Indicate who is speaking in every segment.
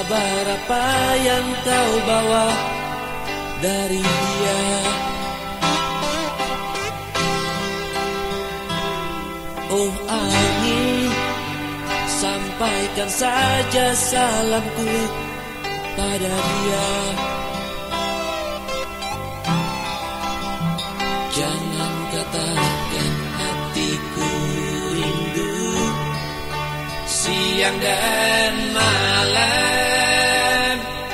Speaker 1: kabar apa yang kau bawa dari dia? Oh angin, sampaikan saja salamku pada dia. Jangan katakan hatiku rindu siang dan malam.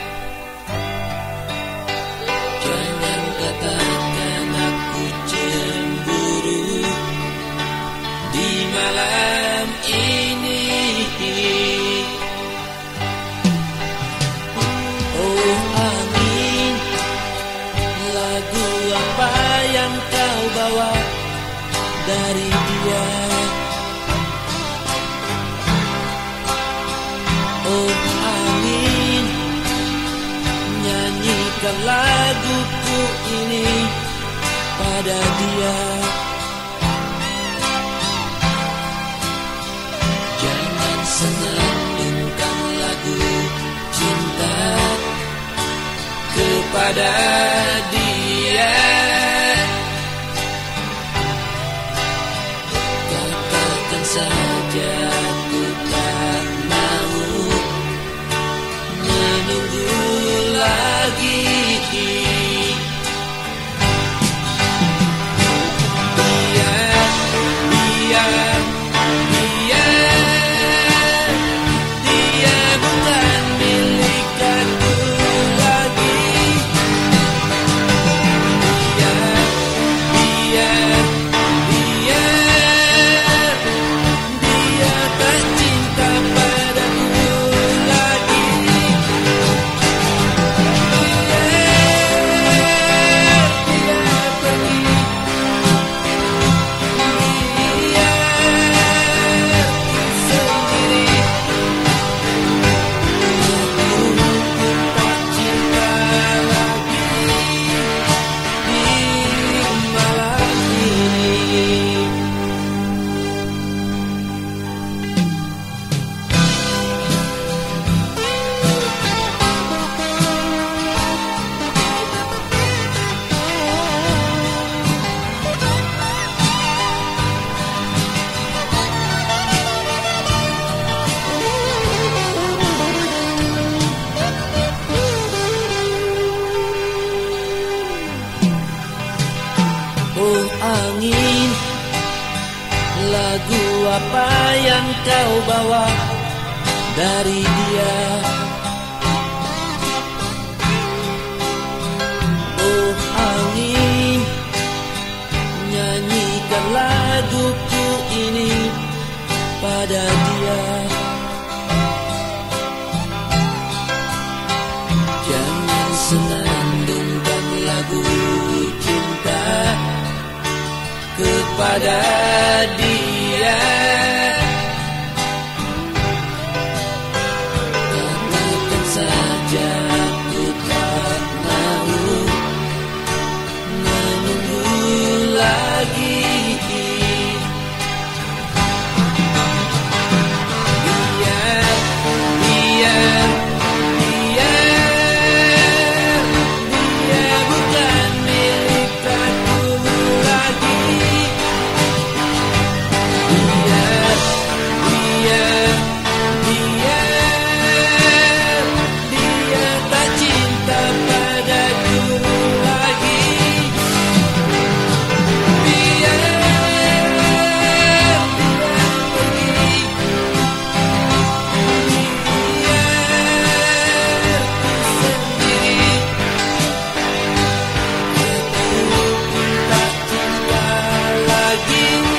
Speaker 1: Jangan katakan aku cemburu di malam ini. Oh angin, lagu apa yang kau bawa dari dia? Oh angin, nyanyikan laguku ini pada dia. Jangan senandungkan lagu cinta kepada dia. Katakan saja ku tak mau menunggu lagi. Dia bukan milik aku lagi. Dia tak cinta padaku lagi. Dia pergi. Dia sendiri. Aku tak cinta lagi di malam ini. Oh angin, lagu apa yang kau bawa dari dia? Oh angin, nyanyikan laguku ini pada dia. Jangan senandungkan lagu cinta kepada dia. Katakan saja ku tak mau menunggu lagi. Dia bukan milik aku lagi. Dia tak cinta padaku lagi. Dia pergi. Sendiri. Aku tak cinta lagi.